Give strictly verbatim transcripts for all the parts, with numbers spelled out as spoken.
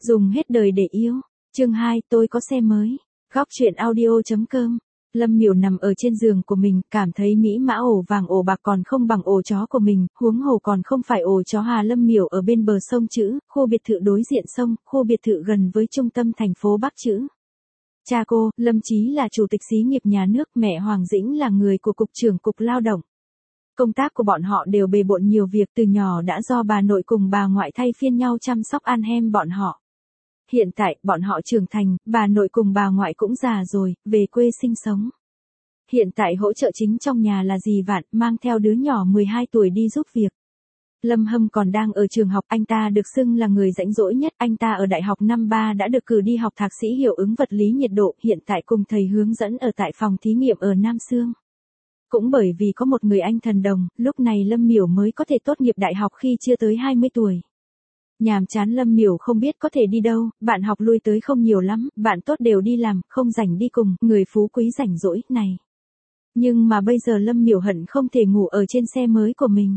Dùng hết đời để yêu. Chương hai, tôi có xe mới. Góc truyện audio.com. Lâm Miểu nằm ở trên giường của mình, cảm thấy mỹ mã ổ vàng ổ bạc còn không bằng ổ chó của mình, huống hồ còn không phải ổ chó Hà. Lâm Miểu ở bên bờ sông chữ, khu biệt thự đối diện sông, khu biệt thự gần với trung tâm thành phố Bắc chữ. Cha cô, Lâm Chí là chủ tịch xí nghiệp nhà nước, mẹ Hoàng Dĩnh là người của cục trưởng cục lao động. Công tác của bọn họ đều bề bộn nhiều việc, từ nhỏ đã do bà nội cùng bà ngoại thay phiên nhau chăm sóc ăn hem bọn họ. Hiện tại, bọn họ trưởng thành, bà nội cùng bà ngoại cũng già rồi, về quê sinh sống. Hiện tại hỗ trợ chính trong nhà là dì Vạn, mang theo đứa nhỏ mười hai tuổi đi giúp việc. Lâm Hâm còn đang ở trường học, anh ta được xưng là người rãnh rỗi nhất, anh ta ở đại học năm ba đã được cử đi học thạc sĩ hiệu ứng vật lý nhiệt độ, hiện tại cùng thầy hướng dẫn ở tại phòng thí nghiệm ở Nam Sương. Cũng bởi vì có một người anh thần đồng, lúc này Lâm Miểu mới có thể tốt nghiệp đại học khi chưa tới hai mươi tuổi. Nhàm chán Lâm Miểu không biết có thể đi đâu, bạn học lui tới không nhiều lắm, bạn tốt đều đi làm, không rảnh đi cùng, người phú quý rảnh rỗi, này. Nhưng mà bây giờ Lâm Miểu hận không thể ngủ ở trên xe mới của mình.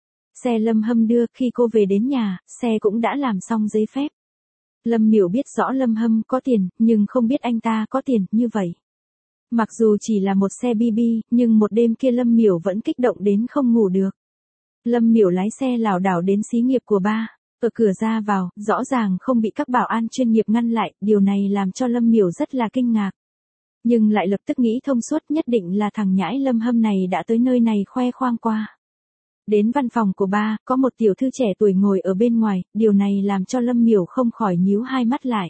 Xe Lâm Hâm đưa, khi cô về đến nhà, xe cũng đã làm xong giấy phép. Lâm Miểu biết rõ Lâm Hâm có tiền, nhưng không biết anh ta có tiền như vậy. Mặc dù chỉ là một xe bê bê, nhưng một đêm kia Lâm Miểu vẫn kích động đến không ngủ được. Lâm Miểu lái xe lảo đảo đến xí nghiệp của ba. Ở cửa ra vào, rõ ràng không bị các bảo an chuyên nghiệp ngăn lại, điều này làm cho Lâm Miểu rất là kinh ngạc. Nhưng lại lập tức nghĩ thông suốt, nhất định là thằng nhãi Lâm Hâm này đã tới nơi này khoe khoang qua. Đến văn phòng của ba, có một tiểu thư trẻ tuổi ngồi ở bên ngoài, điều này làm cho Lâm Miểu không khỏi nhíu hai mắt lại.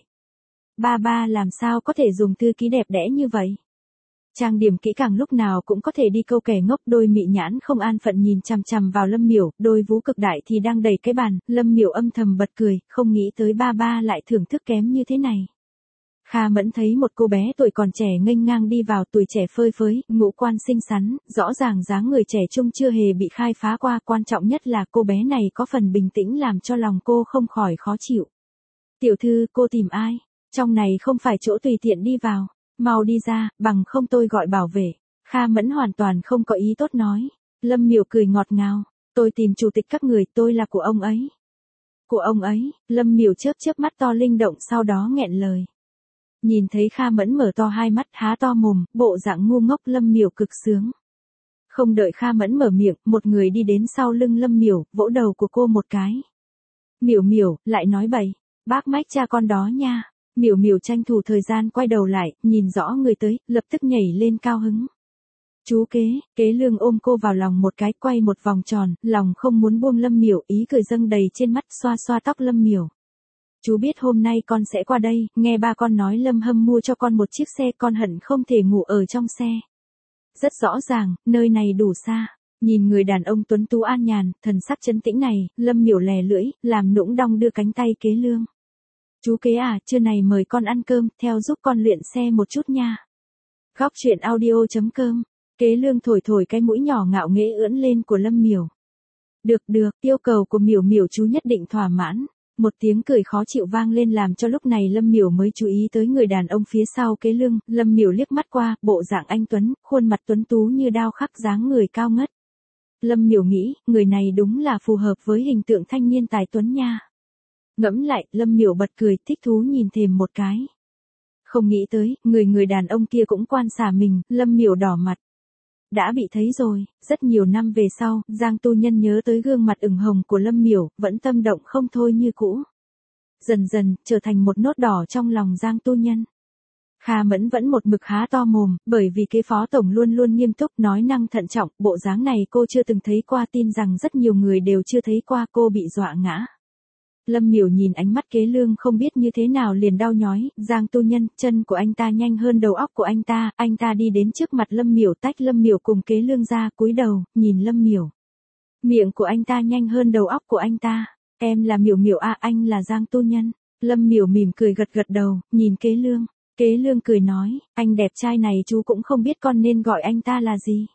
Ba ba làm sao có thể dùng thư ký đẹp đẽ như vậy? Trang điểm kỹ càng lúc nào cũng có thể đi câu kẻ ngốc, đôi mị nhãn không an phận nhìn chằm chằm vào Lâm Miểu, đôi vú cực đại thì đang đẩy cái bàn, Lâm Miểu âm thầm bật cười, không nghĩ tới ba ba lại thưởng thức kém như thế này. Kha Mẫn thấy một cô bé tuổi còn trẻ nghênh ngang đi vào, tuổi trẻ phơi phới, ngũ quan xinh xắn, rõ ràng dáng người trẻ trung chưa hề bị khai phá qua, quan trọng nhất là cô bé này có phần bình tĩnh làm cho lòng cô không khỏi khó chịu. Tiểu thư, cô tìm ai? Trong này không phải chỗ tùy tiện đi vào. Mau đi ra, bằng không tôi gọi bảo vệ. Kha Mẫn hoàn toàn không có ý tốt nói. Lâm Miểu cười ngọt ngào. Tôi tìm chủ tịch các người, tôi là của ông ấy. Của ông ấy, Lâm Miểu chớp chớp mắt to linh động, sau đó nghẹn lời. Nhìn thấy Kha Mẫn mở to hai mắt, há to mồm, bộ dạng ngu ngốc, Lâm Miểu cực sướng. Không đợi Kha Mẫn mở miệng, một người đi đến sau lưng Lâm Miểu, vỗ đầu của cô một cái. Miểu Miểu, lại nói bậy. Bác mách cha con đó nha. Miểu Miểu tranh thủ thời gian quay đầu lại, nhìn rõ người tới, lập tức nhảy lên cao hứng. Chú kế, kế Lương ôm cô vào lòng một cái, quay một vòng tròn, lòng không muốn buông Lâm Miểu, ý cười dâng đầy trên mắt, xoa xoa tóc Lâm Miểu. Chú biết hôm nay con sẽ qua đây, nghe ba con nói Lâm Hâm mua cho con một chiếc xe, con hận không thể ngủ ở trong xe. Rất rõ ràng, nơi này đủ xa. Nhìn người đàn ông tuấn tú an nhàn, thần sắc trấn tĩnh này, Lâm Miểu lè lưỡi, làm nũng đong đưa cánh tay kế Lương. Chú kế à, trưa này mời con ăn cơm, theo giúp con luyện xe một chút nha. Góc truyện audio.com. Kế Lương thổi thổi cái mũi nhỏ ngạo nghễ ưỡn lên của Lâm Miểu. Được được, yêu cầu của Miểu Miểu chú nhất định thỏa mãn. Một tiếng cười khó chịu vang lên làm cho lúc này Lâm Miểu mới chú ý tới người đàn ông phía sau Kế Lương. Lâm Miểu liếc mắt qua, bộ dạng anh tuấn, khuôn mặt tuấn tú như đao khắc, dáng người cao ngất. Lâm Miểu nghĩ, người này đúng là phù hợp với hình tượng thanh niên tài tuấn nha. Ngẫm lại, Lâm Miểu bật cười, thích thú nhìn thềm một cái. Không nghĩ tới, người người đàn ông kia cũng quan xả mình, Lâm Miểu đỏ mặt. Đã bị thấy rồi, rất nhiều năm về sau, Giang Tu Nhân nhớ tới gương mặt ửng hồng của Lâm Miểu, vẫn tâm động không thôi như cũ. Dần dần, trở thành một nốt đỏ trong lòng Giang Tu Nhân. Kha Mẫn vẫn một mực há to mồm, bởi vì kế phó tổng luôn luôn nghiêm túc, nói năng thận trọng, bộ dáng này cô chưa từng thấy qua, tin rằng rất nhiều người đều chưa thấy qua, cô bị dọa ngã. Lâm Miểu nhìn ánh mắt Kế Lương không biết như thế nào liền đau nhói, Giang Tu Nhân, chân của anh ta nhanh hơn đầu óc của anh ta, anh ta đi đến trước mặt Lâm Miểu, tách Lâm Miểu cùng Kế Lương ra, cúi đầu, nhìn Lâm Miểu. Miệng của anh ta nhanh hơn đầu óc của anh ta, em là Miểu Miểu à, anh là Giang Tu Nhân. Lâm Miểu mỉm cười gật gật đầu, nhìn Kế Lương. Kế Lương cười nói, anh đẹp trai này chú cũng không biết con nên gọi anh ta là gì.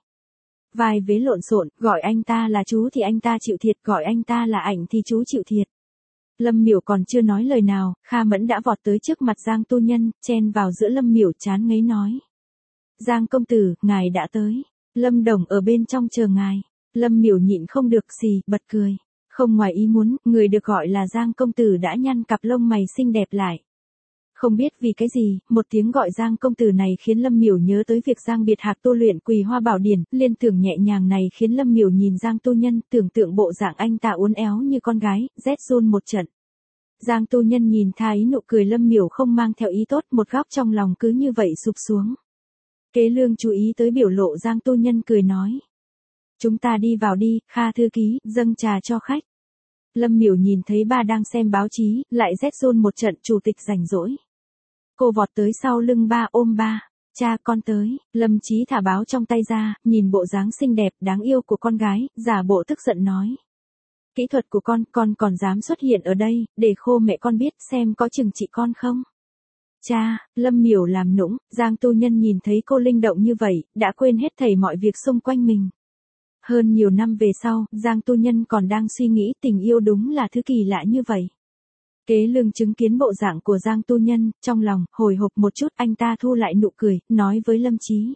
Vai vế lộn xộn, gọi anh ta là chú thì anh ta chịu thiệt, gọi anh ta là ảnh thì chú chịu thiệt. Lâm Miểu còn chưa nói lời nào, Kha Mẫn đã vọt tới trước mặt Giang Tu Nhân, chen vào giữa Lâm Miểu, chán ngấy nói. Giang công tử, ngài đã tới. Lâm Đồng ở bên trong chờ ngài. Lâm Miểu nhịn không được xì, bật cười. Không ngoài ý muốn, người được gọi là Giang công tử đã nhăn cặp lông mày xinh đẹp lại. Không biết vì cái gì, một tiếng gọi Giang công tử này khiến Lâm Miểu nhớ tới việc Giang Biệt Hạc tu luyện Quỳ Hoa Bảo Điển, liên tưởng nhẹ nhàng này khiến Lâm Miểu nhìn Giang tu nhân, tưởng tượng bộ dạng anh ta uốn éo như con gái, rét run một trận. Giang tu nhân nhìn tha ý nụ cười Lâm Miểu không mang theo ý tốt, một góc trong lòng cứ như vậy sụp xuống. Kế Lương chú ý tới biểu lộ Giang tu nhân cười nói. Chúng ta đi vào đi, Kha thư ký, dâng trà cho khách. Lâm Miểu nhìn thấy ba đang xem báo chí, lại rét run một trận, chủ tịch rảnh rỗi. Cô vọt tới sau lưng ba ôm ba. Cha con tới, Lâm Chí thả báo trong tay ra, nhìn bộ dáng xinh đẹp, đáng yêu của con gái, giả bộ tức giận nói. Kỹ thuật của con, con còn dám xuất hiện ở đây, để khô mẹ con biết xem có chừng trị con không? Cha, Lâm Miểu làm nũng, Giang tu nhân nhìn thấy cô linh động như vậy, đã quên hết thảy mọi việc xung quanh mình. Hơn nhiều năm về sau, Giang tu nhân còn đang suy nghĩ tình yêu đúng là thứ kỳ lạ như vậy. Kế Lương chứng kiến bộ dạng của Giang tu nhân, trong lòng, hồi hộp một chút, anh ta thu lại nụ cười, nói với Lâm Chí.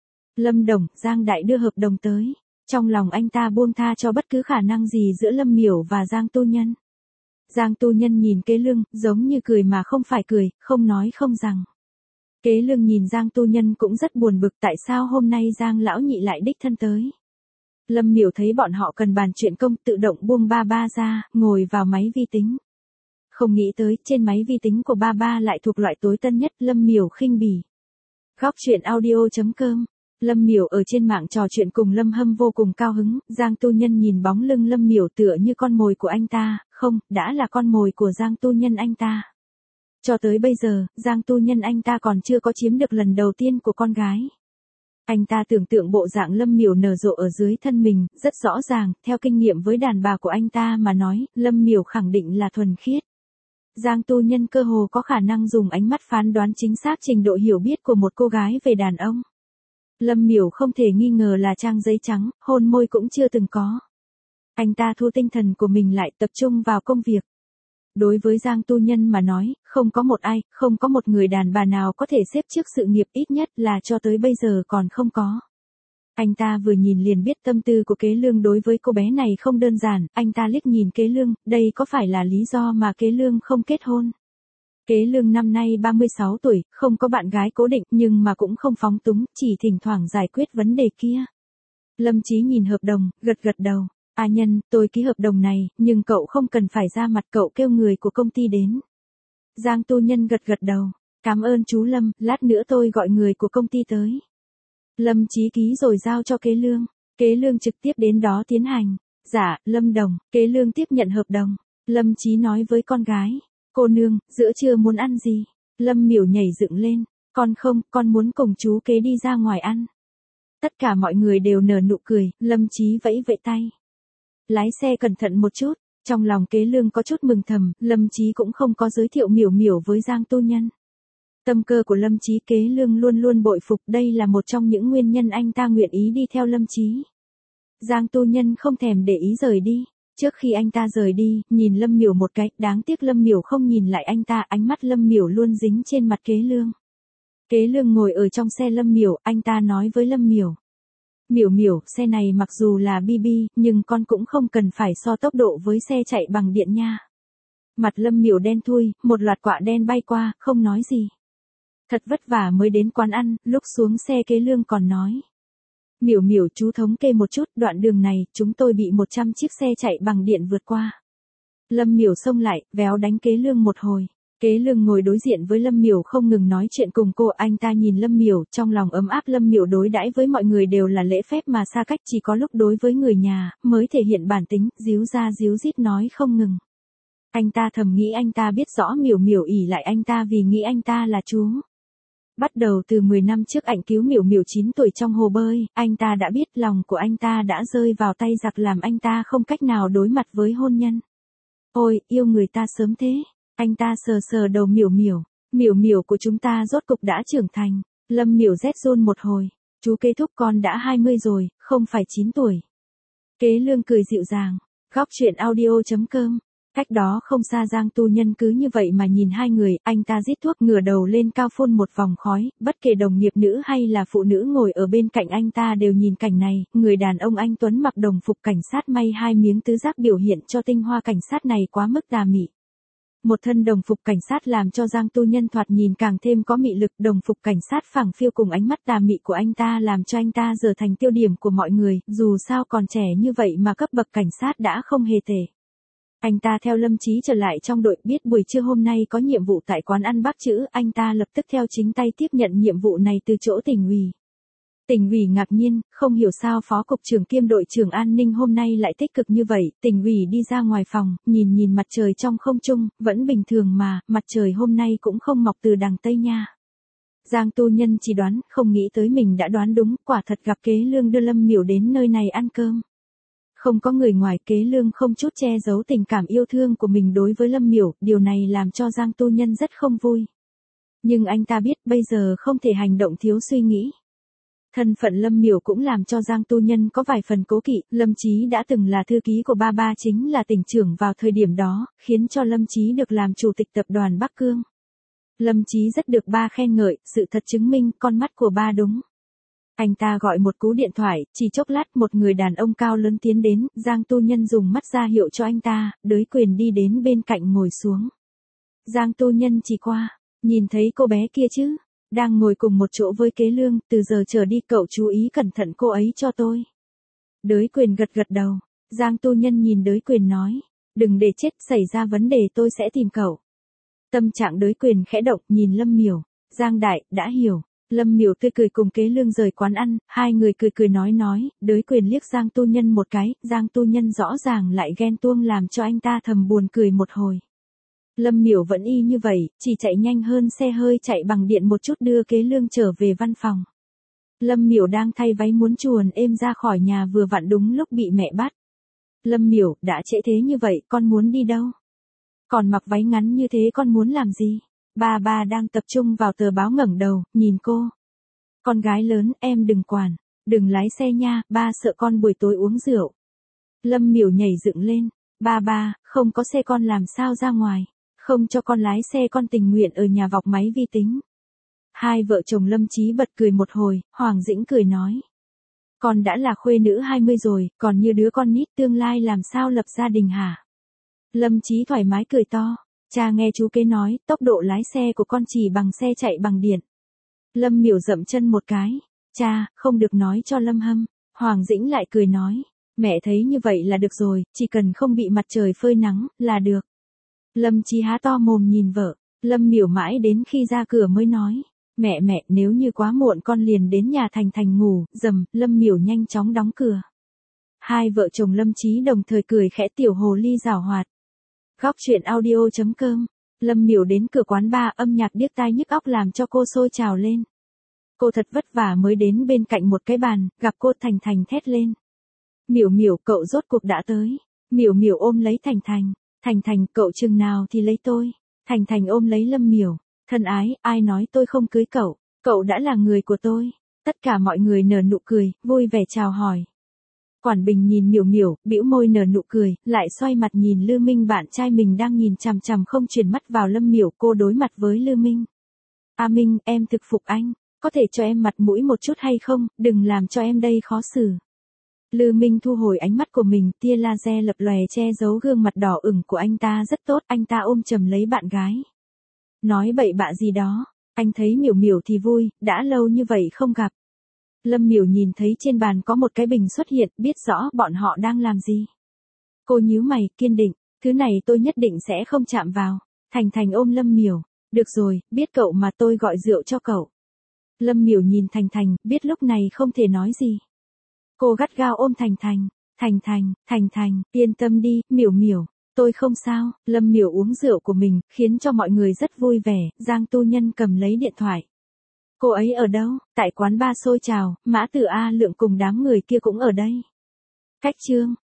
Lâm Đồng, Giang Đại đưa hợp đồng tới. Trong lòng anh ta buông tha cho bất cứ khả năng gì giữa Lâm Miểu và Giang tu nhân. Giang tu nhân nhìn Kế Lương, giống như cười mà không phải cười, không nói không rằng. Kế Lương nhìn Giang tu nhân cũng rất buồn bực tại sao hôm nay Giang lão nhị lại đích thân tới. Lâm Miểu thấy bọn họ cần bàn chuyện công, tự động buông ba ba ra, ngồi vào máy vi tính. Không nghĩ tới, trên máy vi tính của ba ba lại thuộc loại tối tân nhất, Lâm Miểu khinh bỉ. Góc truyện audio chấm com. Lâm Miểu ở trên mạng trò chuyện cùng Lâm Hâm vô cùng cao hứng, Giang tu nhân nhìn bóng lưng Lâm Miểu tựa như con mồi của anh ta, không, đã là con mồi của Giang tu nhân anh ta. Cho tới bây giờ, Giang tu nhân anh ta còn chưa có chiếm được lần đầu tiên của con gái. Anh ta tưởng tượng bộ dạng Lâm Miểu nở rộ ở dưới thân mình, rất rõ ràng, theo kinh nghiệm với đàn bà của anh ta mà nói, Lâm Miểu khẳng định là thuần khiết. Giang tu nhân cơ hồ có khả năng dùng ánh mắt phán đoán chính xác trình độ hiểu biết của một cô gái về đàn ông. Lâm Miểu không thể nghi ngờ là trang giấy trắng, hôn môi cũng chưa từng có. Anh ta thu tinh thần của mình lại, tập trung vào công việc. Đối với Giang tu nhân mà nói, không có một ai, không có một người đàn bà nào có thể xếp trước sự nghiệp, ít nhất là cho tới bây giờ còn không có. Anh ta vừa nhìn liền biết tâm tư của Kế Lương đối với cô bé này không đơn giản, anh ta liếc nhìn Kế Lương, đây có phải là lý do mà Kế Lương không kết hôn? Kế Lương năm nay ba mươi sáu tuổi, không có bạn gái cố định nhưng mà cũng không phóng túng, chỉ thỉnh thoảng giải quyết vấn đề kia. Lâm Chí nhìn hợp đồng, gật gật đầu. A Nhân, tôi ký hợp đồng này, nhưng cậu không cần phải ra mặt, cậu kêu người của công ty đến. Giang tu nhân gật gật đầu. Cảm ơn chú Lâm, lát nữa tôi gọi người của công ty tới. Lâm Chí ký rồi giao cho Kế Lương. Kế Lương trực tiếp đến đó tiến hành. Dạ, Lâm Đồng. Kế Lương tiếp nhận hợp đồng. Lâm Chí nói với con gái. Cô nương, giữa trưa muốn ăn gì? Lâm Miểu nhảy dựng lên. Con không, con muốn cùng chú Kế đi ra ngoài ăn. Tất cả mọi người đều nở nụ cười, Lâm Chí vẫy vẫy tay. Lái xe cẩn thận một chút. Trong lòng Kế Lương có chút mừng thầm, Lâm Chí cũng không có giới thiệu Miểu Miểu với Giang tu nhân. Tâm cơ của Lâm Chí Kế Lương luôn luôn bội phục, đây là một trong những nguyên nhân anh ta nguyện ý đi theo Lâm Chí. Giang tu nhân không thèm để ý rời đi. Trước khi anh ta rời đi, nhìn Lâm Miểu một cái, đáng tiếc Lâm Miểu không nhìn lại anh ta, ánh mắt Lâm Miểu luôn dính trên mặt Kế Lương. Kế Lương ngồi ở trong xe Lâm Miểu, anh ta nói với Lâm Miểu. Miểu Miểu, xe này mặc dù là bê bê, nhưng con cũng không cần phải so tốc độ với xe chạy bằng điện nha. Mặt Lâm Miểu đen thui, một loạt quạ đen bay qua, không nói gì. Thật vất vả mới đến quán ăn, lúc xuống xe Kế Lương còn nói. Miểu Miểu, chú thống kê một chút, đoạn đường này, chúng tôi bị một trăm chiếc xe chạy bằng điện vượt qua. Lâm Miểu xông lại, véo đánh Kế Lương một hồi. Kế Lương ngồi đối diện với Lâm Miểu không ngừng nói chuyện cùng cô, anh ta nhìn Lâm Miểu, trong lòng ấm áp. Lâm Miểu đối đãi với mọi người đều là lễ phép mà xa cách, chỉ có lúc đối với người nhà, mới thể hiện bản tính, díu ra díu dít nói không ngừng. Anh ta thầm nghĩ anh ta biết rõ Miểu Miểu ỷ lại anh ta vì nghĩ anh ta là chú. Bắt đầu từ mười năm trước ảnh cứu Miểu Miểu chín tuổi trong hồ bơi, anh ta đã biết lòng của anh ta đã rơi vào tay giặc làm anh ta không cách nào đối mặt với hôn nhân. Ôi, yêu người ta sớm thế. Anh ta sờ sờ đầu Miểu Miểu. Miểu Miểu của chúng ta rốt cục đã trưởng thành. Lâm Miểu rét run một hồi. Chú Kế thúc con đã hai mươi rồi, không phải chín tuổi. Kế Lương cười dịu dàng. Góc truyện audio chấm com Cách đó không xa Giang Tu Nhân cứ như vậy mà nhìn hai người, anh ta rít thuốc ngửa đầu lên cao phun một vòng khói, bất kể đồng nghiệp nữ hay là phụ nữ ngồi ở bên cạnh anh ta đều nhìn cảnh này, người đàn ông anh Tuấn mặc đồng phục cảnh sát may hai miếng tứ giác biểu hiện cho tinh hoa cảnh sát này quá mức tà mị. Một thân đồng phục cảnh sát làm cho Giang Tu Nhân thoạt nhìn càng thêm có mị lực, đồng phục cảnh sát phẳng phiu cùng ánh mắt tà mị của anh ta làm cho anh ta trở thành tiêu điểm của mọi người, dù sao còn trẻ như vậy mà cấp bậc cảnh sát đã không hề tệ. Anh ta theo Lâm Chí trở lại trong đội, biết buổi trưa hôm nay có nhiệm vụ tại quán ăn Bác Chữ, anh ta lập tức theo chính tay tiếp nhận nhiệm vụ này từ chỗ tỉnh ủy. Tỉnh ủy ngạc nhiên, không hiểu sao phó cục trưởng kiêm đội trưởng an ninh hôm nay lại tích cực như vậy, tỉnh ủy đi ra ngoài phòng, nhìn nhìn mặt trời trong không trung, vẫn bình thường mà, mặt trời hôm nay cũng không mọc từ đằng Tây nha. Giang Tu Nhân chỉ đoán, không nghĩ tới mình đã đoán đúng, quả thật gặp Kế Lương đưa Lâm Miểu đến nơi này ăn cơm. Không có người ngoài, Kế Lương không chút che giấu tình cảm yêu thương của mình đối với Lâm Miểu, điều này làm cho Giang Tu Nhân rất không vui. Nhưng anh ta biết bây giờ không thể hành động thiếu suy nghĩ. Thân phận Lâm Miểu cũng làm cho Giang Tu Nhân có vài phần cố kỵ, Lâm Chí đã từng là thư ký của ba ba chính là tỉnh trưởng vào thời điểm đó, khiến cho Lâm Chí được làm chủ tịch tập đoàn Bắc Cương. Lâm Chí rất được ba khen ngợi, sự thật chứng minh con mắt của ba đúng. Anh ta gọi một cú điện thoại, chỉ chốc lát một người đàn ông cao lớn tiến đến, Giang Tu Nhân dùng mắt ra hiệu cho anh ta, Đới Quyền đi đến bên cạnh ngồi xuống. Giang Tu Nhân chỉ qua, nhìn thấy cô bé kia chứ, đang ngồi cùng một chỗ với Kế Lương, từ giờ trở đi cậu chú ý cẩn thận cô ấy cho tôi. Đới Quyền gật gật đầu, Giang Tu Nhân nhìn Đới Quyền nói, đừng để chết, xảy ra vấn đề tôi sẽ tìm cậu. Tâm trạng Đới Quyền khẽ động, nhìn Lâm Miểu, Giang Đại, đã hiểu. Lâm Miểu tươi cười cùng Kế Lương rời quán ăn, hai người cười cười nói nói, Đới Quyền liếc Giang Tu Nhân một cái, Giang Tu Nhân rõ ràng lại ghen tuông làm cho anh ta thầm buồn cười một hồi. Lâm Miểu vẫn y như vậy, chỉ chạy nhanh hơn xe hơi chạy bằng điện một chút đưa Kế Lương trở về văn phòng. Lâm Miểu đang thay váy muốn chuồn êm ra khỏi nhà vừa vặn đúng lúc bị mẹ bắt. Lâm Miểu, đã trễ thế như vậy, con muốn đi đâu? Còn mặc váy ngắn như thế con muốn làm gì? Ba ba đang tập trung vào tờ báo ngẩng đầu, nhìn cô. Con gái lớn, em đừng quản, đừng lái xe nha, ba sợ con buổi tối uống rượu. Lâm Miểu nhảy dựng lên, ba ba, không có xe con làm sao ra ngoài, không cho con lái xe con tình nguyện ở nhà vọc máy vi tính. Hai vợ chồng Lâm Chí bật cười một hồi, Hoàng Dĩnh cười nói. Con đã là khuê nữ hai mươi rồi, còn như đứa con nít tương lai làm sao lập gia đình hả? Lâm Chí thoải mái cười to. Cha nghe chú Kế nói, tốc độ lái xe của con chỉ bằng xe chạy bằng điện. Lâm Miểu dậm chân một cái. Cha, không được nói cho Lâm Hâm. Hoàng Dĩnh lại cười nói. Mẹ thấy như vậy là được rồi, chỉ cần không bị mặt trời phơi nắng, là được. Lâm Chí há to mồm nhìn vợ. Lâm Miểu mãi đến khi ra cửa mới nói. Mẹ mẹ, nếu như quá muộn con liền đến nhà Thành Thành ngủ, dầm, Lâm Miểu nhanh chóng đóng cửa. Hai vợ chồng Lâm Chí đồng thời cười khẽ, tiểu hồ ly giảo hoạt. Góc truyện audio chấm com. Lâm Miểu đến cửa quán bar, âm nhạc điếc tai nhức óc làm cho cô sôi trào lên. Cô thật vất vả mới đến bên cạnh một cái bàn, gặp cô Thành Thành thét lên. Miểu Miểu, cậu rốt cuộc đã tới. Miểu Miểu ôm lấy Thành Thành. Thành Thành, cậu chừng nào thì lấy tôi. Thành Thành ôm lấy Lâm Miểu. Thân ái, ai nói tôi không cưới cậu, cậu đã là người của tôi. Tất cả mọi người nở nụ cười, vui vẻ chào hỏi. Quản Bình nhìn Miểu Miểu, bĩu môi nở nụ cười, lại xoay mặt nhìn Lư Minh bạn trai mình đang nhìn chằm chằm không chuyển mắt vào Lâm Miểu, cô đối mặt với Lư Minh. A Minh, em thực phục anh, có thể cho em mặt mũi một chút hay không, đừng làm cho em đây khó xử. Lư Minh thu hồi ánh mắt của mình, tia laser lập lòe che giấu gương mặt đỏ ửng của anh ta rất tốt, anh ta ôm chầm lấy bạn gái. Nói bậy bạ gì đó, anh thấy Miểu Miểu thì vui, đã lâu như vậy không gặp. Lâm Miểu nhìn thấy trên bàn có một cái bình xuất hiện, biết rõ bọn họ đang làm gì. Cô nhíu mày, kiên định, thứ này tôi nhất định sẽ không chạm vào. Thành Thành ôm Lâm Miểu, được rồi, biết cậu mà tôi gọi rượu cho cậu. Lâm Miểu nhìn Thành Thành, biết lúc này không thể nói gì. Cô gắt gao ôm Thành Thành, Thành Thành, Thành Thành, yên tâm đi, Miểu Miểu, tôi không sao. Lâm Miểu uống rượu của mình, khiến cho mọi người rất vui vẻ, Giang Tu Nhân cầm lấy điện thoại. Cô ấy ở đâu? Tại quán bar sôi trào, Mã Tử A Lượng cùng đám người kia cũng ở đây. Cách chương